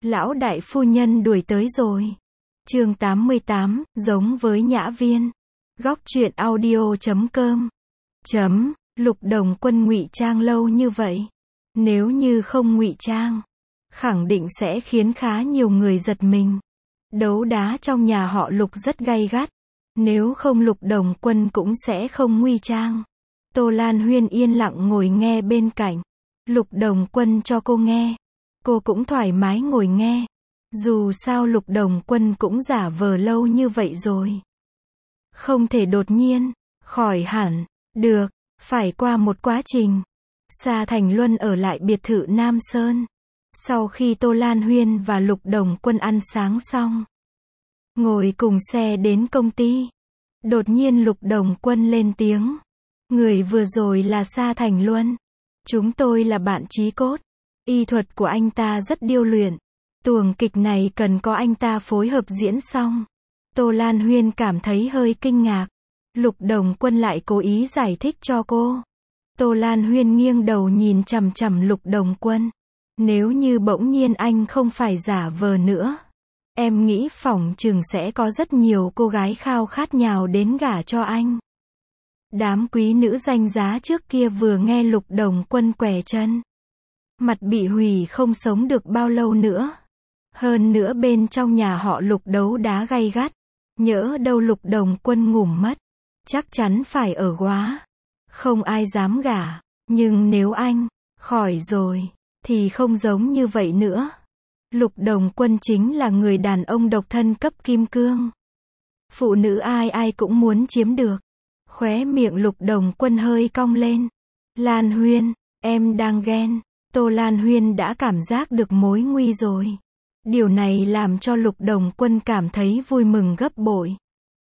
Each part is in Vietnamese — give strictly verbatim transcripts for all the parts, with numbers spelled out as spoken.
Lão đại phu nhân đuổi tới rồi. Chương tám mươi tám, giống với Nhã Viên. Góc truyện audio chấm com. Chấm, Lục Đồng Quân ngụy trang lâu như vậy. Nếu như không ngụy trang, khẳng định sẽ khiến khá nhiều người giật mình. Đấu đá trong nhà họ Lục rất gay gắt. Nếu không Lục Đồng Quân cũng sẽ không ngụy trang. Tô Lan Huyên yên lặng ngồi nghe bên cạnh. Lục Đồng Quân cho cô nghe. Cô cũng thoải mái ngồi nghe. Dù sao Lục Đồng Quân cũng giả vờ lâu như vậy rồi. Không thể đột nhiên khỏi hẳn được, phải qua một quá trình. Sa Thành Luân ở lại biệt thự Nam Sơn. Sau khi Tô Lan Huyên và Lục Đồng Quân ăn sáng xong, ngồi cùng xe đến công ty. Đột nhiên Lục Đồng Quân lên tiếng. Người vừa rồi là Sa Thành Luân. Chúng tôi là bạn chí cốt. Y thuật của anh ta rất điêu luyện. Tuồng kịch này cần có anh ta phối hợp diễn xong. Tô Lan Huyên cảm thấy hơi kinh ngạc. Lục Đồng Quân lại cố ý giải thích cho cô. Tô Lan Huyên nghiêng đầu nhìn chằm chằm Lục Đồng Quân. Nếu như bỗng nhiên anh không phải giả vờ nữa, em nghĩ phỏng chừng sẽ có rất nhiều cô gái khao khát nhào đến gả cho anh. Đám quý nữ danh giá trước kia vừa nghe Lục Đồng Quân què chân, mặt bị hủy không sống được bao lâu nữa. Hơn nữa bên trong nhà họ Lục đấu đá gay gắt. Nhỡ đâu Lục Đồng Quân ngủ mất, chắc chắn phải ở góa. Không ai dám gả. Nhưng nếu anh khỏi rồi, thì không giống như vậy nữa. Lục Đồng Quân chính là người đàn ông độc thân cấp kim cương. Phụ nữ ai ai cũng muốn chiếm được. Khóe miệng Lục Đồng Quân hơi cong lên. Lan Huyên, em đang ghen. Tô Lan Huyên đã cảm giác được mối nguy rồi. Điều này làm cho Lục Đồng Quân cảm thấy vui mừng gấp bội.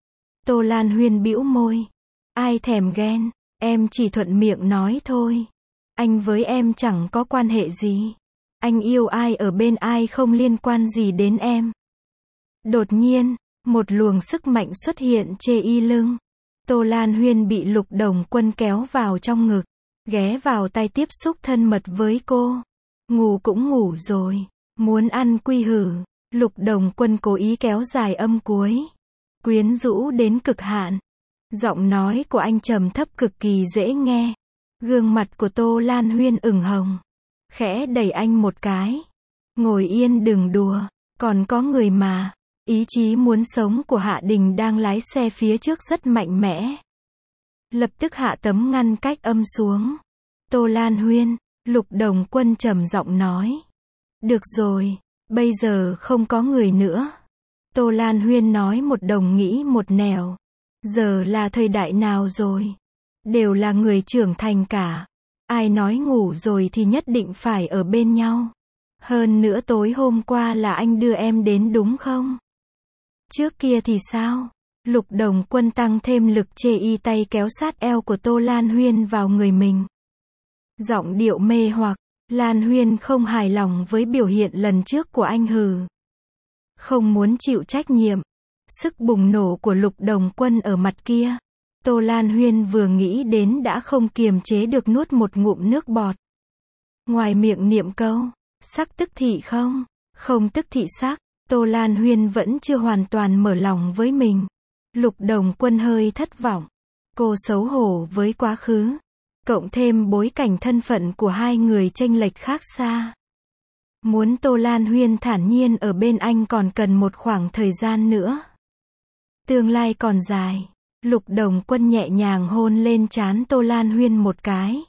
Tô Lan Huyên bĩu môi. Ai thèm ghen, em chỉ thuận miệng nói thôi. Anh với em chẳng có quan hệ gì. Anh yêu ai ở bên ai không liên quan gì đến em. Đột nhiên, một luồng sức mạnh xuất hiện chê y lưng. Tô Lan Huyên bị Lục Đồng Quân kéo vào trong ngực, ghé vào tay tiếp xúc thân mật với cô. Ngủ cũng ngủ rồi, muốn ăn quy hử. Lục Đồng Quân cố ý kéo dài âm cuối, quyến rũ đến cực hạn. Giọng nói của anh trầm thấp cực kỳ dễ nghe. Gương mặt của Tô Lan Huyên ửng hồng, khẽ đẩy anh một cái. Ngồi yên đừng đùa, còn có người mà. Ý chí muốn sống của Hạ Đình đang lái xe phía trước rất mạnh mẽ. Lập tức hạ tấm ngăn cách âm xuống. Tô Lan Huyên, Lục Đồng Quân trầm giọng nói. Được rồi, bây giờ không có người nữa. Tô Lan Huyên nói một đồng nghĩ một nẻo. Giờ là thời đại nào rồi? Đều là người trưởng thành cả. Ai nói ngủ rồi thì nhất định phải ở bên nhau. Hơn nữa tối hôm qua là anh đưa em đến đúng không? Trước kia thì sao? Lục Đồng Quân tăng thêm lực chê y tay kéo sát eo của Tô Lan Huyên vào người mình. Giọng điệu mê hoặc. Lan Huyên không hài lòng với biểu hiện lần trước của anh hừ. Không muốn chịu trách nhiệm. Sức bùng nổ của Lục Đồng Quân ở mặt kia. Tô Lan Huyên vừa nghĩ đến đã không kiềm chế được nuốt một ngụm nước bọt. Ngoài miệng niệm câu, sắc tức thị không? Không tức thị sắc. Tô Lan Huyên vẫn chưa hoàn toàn mở lòng với mình. Lục Đồng Quân hơi thất vọng. Cô xấu hổ với quá khứ. Cộng thêm bối cảnh thân phận của hai người chênh lệch khác xa. Muốn Tô Lan Huyên thản nhiên ở bên anh còn cần một khoảng thời gian nữa. Tương lai còn dài. Lục Đồng Quân nhẹ nhàng hôn lên trán Tô Lan Huyên một cái.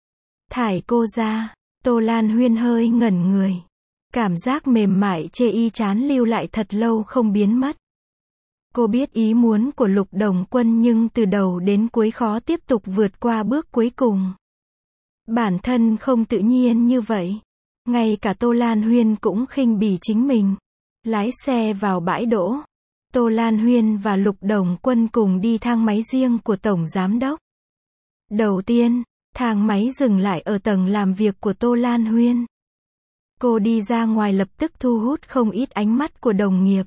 Thải cô ra. Tô Lan Huyên hơi ngẩn người. Cảm giác mềm mại chê y chán lưu lại thật lâu không biến mất. Cô biết ý muốn của Lục Đồng Quân nhưng từ đầu đến cuối khó tiếp tục vượt qua bước cuối cùng. Bản thân không tự nhiên như vậy. Ngay cả Tô Lan Huyên cũng khinh bỉ chính mình. Lái xe vào bãi đỗ. Tô Lan Huyên và Lục Đồng Quân cùng đi thang máy riêng của Tổng Giám Đốc. Đầu tiên, thang máy dừng lại ở tầng làm việc của Tô Lan Huyên. Cô đi ra ngoài lập tức thu hút không ít ánh mắt của đồng nghiệp.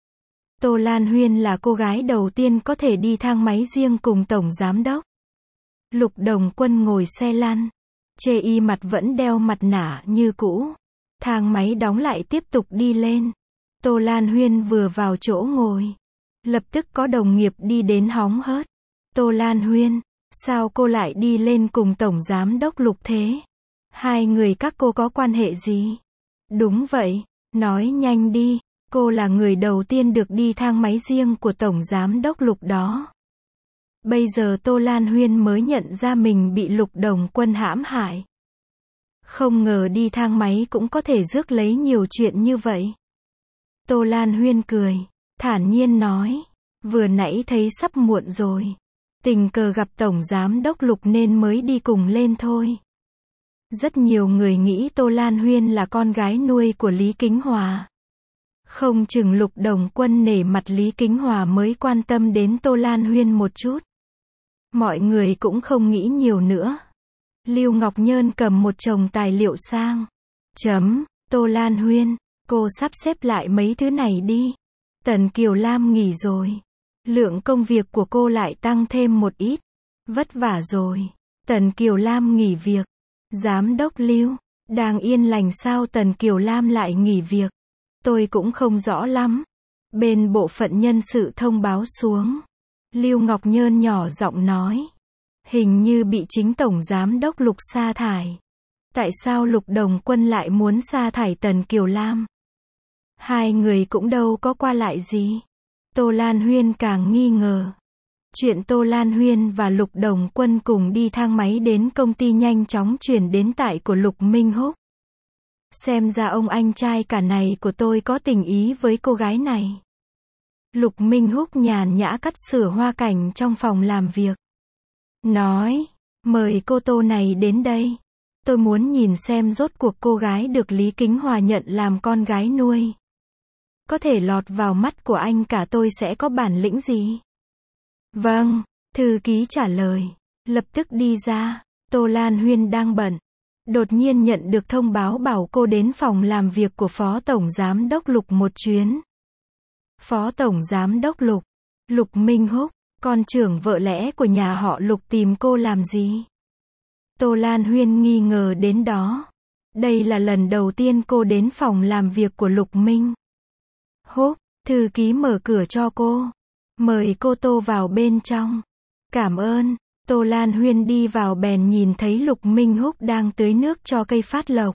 Tô Lan Huyên là cô gái đầu tiên có thể đi thang máy riêng cùng Tổng Giám Đốc. Lục Đồng Quân ngồi xe lăn. Chê y mặt vẫn đeo mặt nạ như cũ. Thang máy đóng lại tiếp tục đi lên. Tô Lan Huyên vừa vào chỗ ngồi. Lập tức có đồng nghiệp đi đến hóng hớt. Tô Lan Huyên, sao cô lại đi lên cùng Tổng Giám Đốc Lục thế? Hai người các cô có quan hệ gì? Đúng vậy, nói nhanh đi, cô là người đầu tiên được đi thang máy riêng của Tổng Giám Đốc Lục đó. Bây giờ Tô Lan Huyên mới nhận ra mình bị Lục Đồng Quân hãm hại. Không ngờ đi thang máy cũng có thể rước lấy nhiều chuyện như vậy. Tô Lan Huyên cười, thản nhiên nói, vừa nãy thấy sắp muộn rồi. Tình cờ gặp Tổng Giám Đốc Lục nên mới đi cùng lên thôi. Rất nhiều người nghĩ Tô Lan Huyên là con gái nuôi của Lý Kính Hòa. Không chừng Lục Đồng Quân nể mặt Lý Kính Hòa mới quan tâm đến Tô Lan Huyên một chút. Mọi người cũng không nghĩ nhiều nữa. Lưu Ngọc Nhơn cầm một chồng tài liệu sang. Chấm, Tô Lan Huyên, cô sắp xếp lại mấy thứ này đi. Tần Kiều Lam nghỉ rồi. Lượng công việc của cô lại tăng thêm một ít. Vất vả rồi. Tần Kiều Lam nghỉ việc. Giám đốc Lưu, đang yên lành sao Tần Kiều Lam lại nghỉ việc? Tôi cũng không rõ lắm. Bên bộ phận nhân sự thông báo xuống. Lưu Ngọc Nhơn nhỏ giọng nói. Hình như bị chính Tổng Giám Đốc Lục sa thải. Tại sao Lục Đồng Quân lại muốn sa thải Tần Kiều Lam? Hai người cũng đâu có qua lại gì. Tô Lan Huyên càng nghi ngờ. Chuyện Tô Lan Huyên và Lục Đồng Quân cùng đi thang máy đến công ty nhanh chóng chuyển đến tại của Lục Minh Húc. Xem ra ông anh trai cả này của tôi có tình ý với cô gái này. Lục Minh Húc nhàn nhã cắt sửa hoa cảnh trong phòng làm việc. Nói, mời cô Tô này đến đây. Tôi muốn nhìn xem rốt cuộc cô gái được Lý Kính Hòa nhận làm con gái nuôi. Có thể lọt vào mắt của anh cả tôi sẽ có bản lĩnh gì? Vâng, thư ký trả lời. Lập tức đi ra. Tô Lan Huyên đang bận. Đột nhiên nhận được thông báo bảo cô đến phòng làm việc của Phó Tổng Giám Đốc Lục một chuyến. Phó Tổng Giám Đốc Lục, Lục Minh Húc, con trưởng vợ lẽ của nhà họ Lục tìm cô làm gì? Tô Lan Huyên nghi ngờ đến đó. Đây là lần đầu tiên cô đến phòng làm việc của Lục Minh Húc. Thư ký mở cửa cho cô. Mời cô Tô vào bên trong. Cảm ơn. Tô Lan Huyên đi vào bèn nhìn thấy Lục Minh Húc đang tưới nước cho cây phát lộc.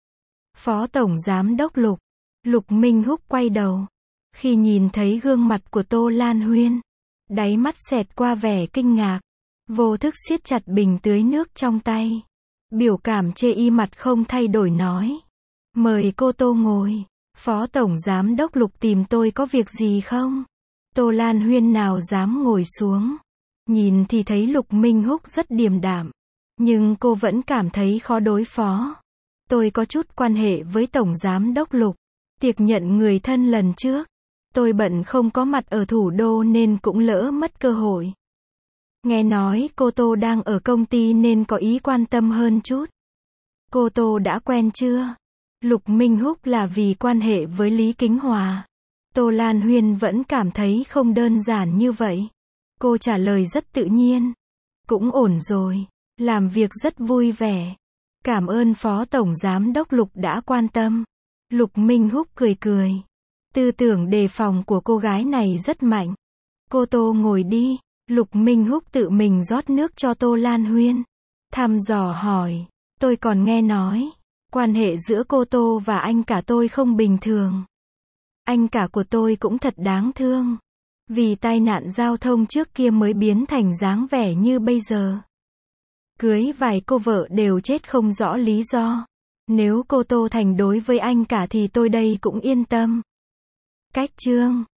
Phó Tổng Giám Đốc Lục. Lục Minh Húc quay đầu. Khi nhìn thấy gương mặt của Tô Lan Huyên, đáy mắt xẹt qua vẻ kinh ngạc. Vô thức siết chặt bình tưới nước trong tay. Biểu cảm chê y mặt không thay đổi nói. Mời cô Tô ngồi. Phó Tổng Giám Đốc Lục tìm tôi có việc gì không? Tô Lan Huyên nào dám ngồi xuống. Nhìn thì thấy Lục Minh Húc rất điềm đạm. Nhưng cô vẫn cảm thấy khó đối phó. Tôi có chút quan hệ với Tổng Giám Đốc Lục. Tiệc nhận người thân lần trước. Tôi bận không có mặt ở thủ đô nên cũng lỡ mất cơ hội. Nghe nói cô Tô đang ở công ty nên có ý quan tâm hơn chút. Cô Tô đã quen chưa? Lục Minh Húc là vì quan hệ với Lý Kính Hòa. Tô Lan Huyên vẫn cảm thấy không đơn giản như vậy. Cô trả lời rất tự nhiên. Cũng ổn rồi. Làm việc rất vui vẻ. Cảm ơn Phó Tổng Giám Đốc Lục đã quan tâm. Lục Minh Húc cười cười. Tư tưởng đề phòng của cô gái này rất mạnh. Cô Tô ngồi đi. Lục Minh Húc tự mình rót nước cho Tô Lan Huyên. Thăm dò hỏi. Tôi còn nghe nói. Quan hệ giữa cô Tô và anh cả tôi không bình thường. Anh cả của tôi cũng thật đáng thương. Vì tai nạn giao thông trước kia mới biến thành dáng vẻ như bây giờ. Cưới vài cô vợ đều chết không rõ lý do. Nếu cô Tô thành đối với anh cả thì tôi đây cũng yên tâm. Cách chương